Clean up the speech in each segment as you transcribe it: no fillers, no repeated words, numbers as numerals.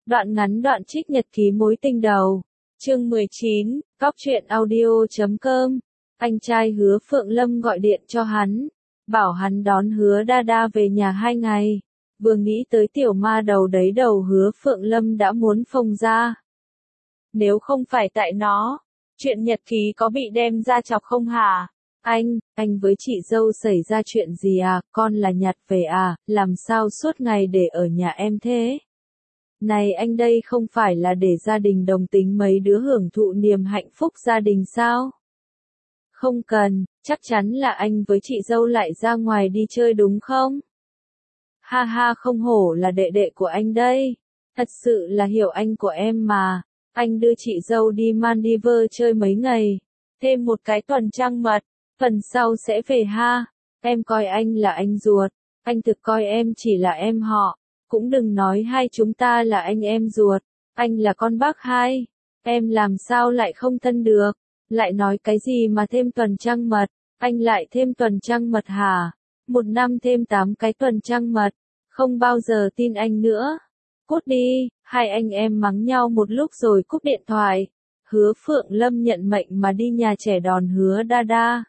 Đoạn ngắn đoạn trích nhật ký mối tình đầu. Chương 19, Cóc truyện audio.com. Anh trai Hứa Phượng Lâm gọi điện cho hắn, bảo hắn đón Hứa Đa Đa về nhà 2 ngày. Vừa nghĩ tới tiểu ma đầu đấy đầu Hứa Phượng Lâm đã muốn phồng ra. Nếu không phải tại nó, chuyện nhật ký có bị đem ra chọc không hả? Anh với chị dâu xảy ra chuyện gì à, con là nhặt về à, làm sao suốt ngày để ở nhà em thế? Này anh đây không phải là để gia đình đồng tính mấy đứa hưởng thụ niềm hạnh phúc gia đình sao? Không cần, chắc chắn là anh với chị dâu lại ra ngoài đi chơi đúng không? Ha ha, không hổ là đệ đệ của anh đây. Thật sự là hiểu anh của em mà. Anh đưa chị dâu đi Maldives chơi mấy ngày. Thêm một cái tuần trăng mật. Phần sau sẽ về ha. Em coi anh là anh ruột. Anh thực coi em chỉ là em họ. Cũng đừng nói hai chúng ta là anh em ruột. Anh là con bác hai. Em làm sao lại không thân được. Lại nói cái gì mà thêm tuần trăng mật. Anh lại thêm tuần trăng mật hả? 1 năm thêm 8 cái tuần trăng mật. Không bao giờ tin anh nữa. Cút đi. Hai anh em mắng nhau một lúc rồi cúp điện thoại. Hứa Phượng Lâm nhận mệnh mà đi nhà trẻ đón Hứa Đa Đa.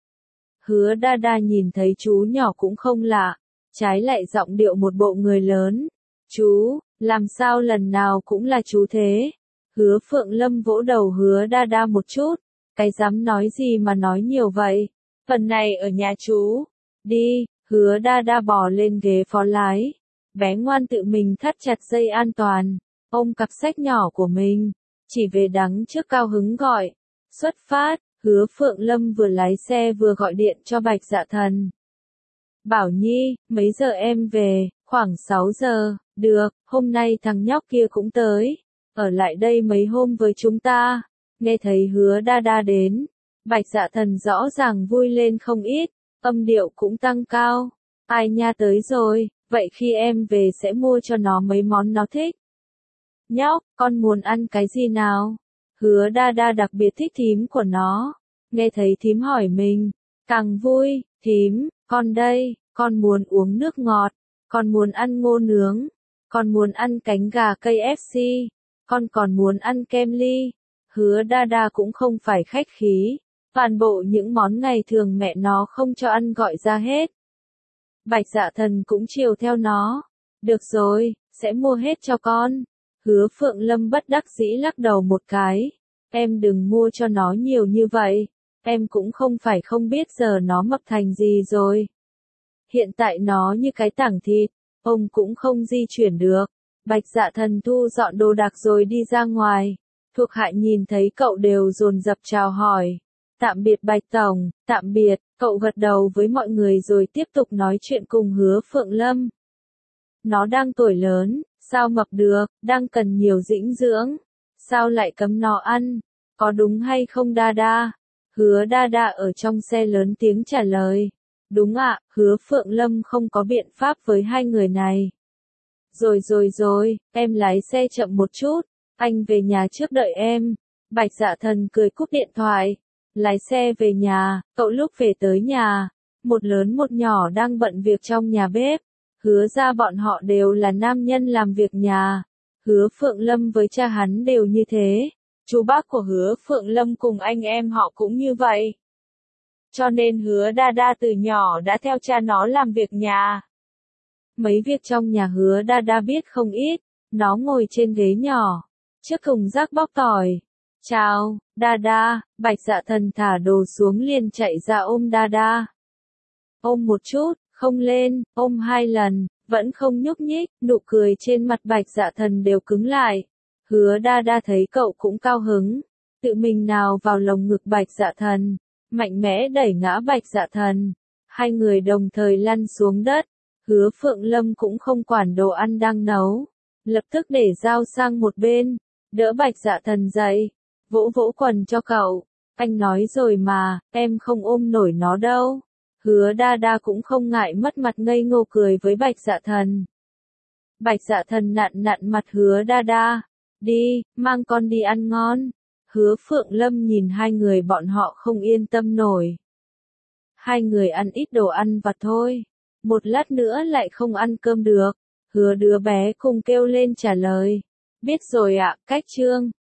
Hứa Đa Đa nhìn thấy chú nhỏ cũng không lạ, trái lại giọng điệu một bộ người lớn. Chú, làm sao lần nào cũng là chú thế? Hứa Phượng Lâm vỗ đầu Hứa Đa Đa một chút. Cái dám nói gì mà nói nhiều vậy? Phần này ở nhà chú. Đi, Hứa Đa Đa bò lên ghế phó lái. Bé ngoan tự mình thắt chặt dây an toàn, ôm cặp sách nhỏ của mình, chỉ về đằng trước cao hứng gọi. Xuất phát, Hứa Phượng Lâm vừa lái xe vừa gọi điện cho Bạch Dạ Thần. Bảo Nhi, mấy giờ em về? Khoảng 6 giờ, được, hôm nay thằng nhóc kia cũng tới, ở lại đây mấy hôm với chúng ta. Nghe thấy Hứa Đa Đa đến, Bạch Dạ Thần rõ ràng vui lên không ít, âm điệu cũng tăng cao. Ai nha tới rồi, vậy khi em về sẽ mua cho nó mấy món nó thích. Nhóc, con muốn ăn cái gì nào? Hứa Đa Đa đặc biệt thích thím của nó. Nghe thấy thím hỏi mình, càng vui. Thím, con đây, con muốn uống nước ngọt, con muốn ăn ngô nướng, con muốn ăn cánh gà KFC, con còn muốn ăn kem ly. Hứa Đa Đa cũng không phải khách khí, toàn bộ những món ngày thường mẹ nó không cho ăn gọi ra hết. Bạch Dạ Thần cũng chiều theo nó. Được rồi, sẽ mua hết cho con. Hứa Phượng Lâm bất đắc dĩ lắc đầu một cái. Em đừng mua cho nó nhiều như vậy. Em cũng không phải không biết giờ nó mập thành gì rồi. Hiện tại nó như cái tảng thịt, ông cũng không di chuyển được. Bạch Dạ Thần thu dọn đồ đạc rồi đi ra ngoài. Thuộc hạ nhìn thấy cậu đều dồn dập chào hỏi. Tạm biệt Bạch Tổng, tạm biệt, cậu gật đầu với mọi người rồi tiếp tục nói chuyện cùng Hứa Phượng Lâm. Nó đang tuổi lớn, sao mập được, đang cần nhiều dinh dưỡng. Sao lại cấm nó ăn, có đúng hay không Đa Đa? Hứa Đa Đa ở trong xe lớn tiếng trả lời. Đúng ạ, Hứa Phượng Lâm không có biện pháp với hai người này. Rồi, em lái xe chậm một chút, anh về nhà trước đợi em. Bạch Dạ Thần cười cúp điện thoại. Lái xe về nhà, cậu lúc về tới nhà, một lớn một nhỏ đang bận việc trong nhà bếp. Hứa ra bọn họ đều là nam nhân làm việc nhà. Hứa Phượng Lâm với cha hắn đều như thế. Chú bác của Hứa Phượng Lâm cùng anh em họ cũng như vậy. Cho nên Hứa Đa Đa từ nhỏ đã theo cha nó làm việc nhà. Mấy việc trong nhà Hứa Đa Đa biết không ít. Nó ngồi trên ghế nhỏ, trước thùng rác bóc tỏi. Chào, Đa Đa. Bạch Dạ Thần thả đồ xuống liền chạy ra ôm Đa Đa. Ôm một chút, không lên, ôm 2 lần, vẫn không nhúc nhích, nụ cười trên mặt Bạch Dạ Thần đều cứng lại. Hứa Đa Đa thấy cậu cũng cao hứng, tự mình nào vào lồng ngực Bạch Dạ Thần, mạnh mẽ đẩy ngã Bạch Dạ Thần. Hai người đồng thời lăn xuống đất. Hứa Phượng Lâm cũng không quản đồ ăn đang nấu, lập tức để dao sang một bên, đỡ Bạch Dạ Thần dậy, vỗ vỗ quần cho cậu. Anh nói rồi mà, em không ôm nổi nó đâu. Hứa Đa Đa cũng không ngại mất mặt ngây ngô cười với Bạch Dạ Thần. Bạch Dạ Thần nặn mặt Hứa Đa Đa. Đi, mang con đi ăn ngon. Hứa Phượng Lâm nhìn hai người bọn họ không yên tâm nổi. Hai người ăn ít đồ ăn vặt thôi. Một lát nữa lại không ăn cơm được. Hứa đứa bé cùng kêu lên trả lời. Biết rồi ạ, cách Trương.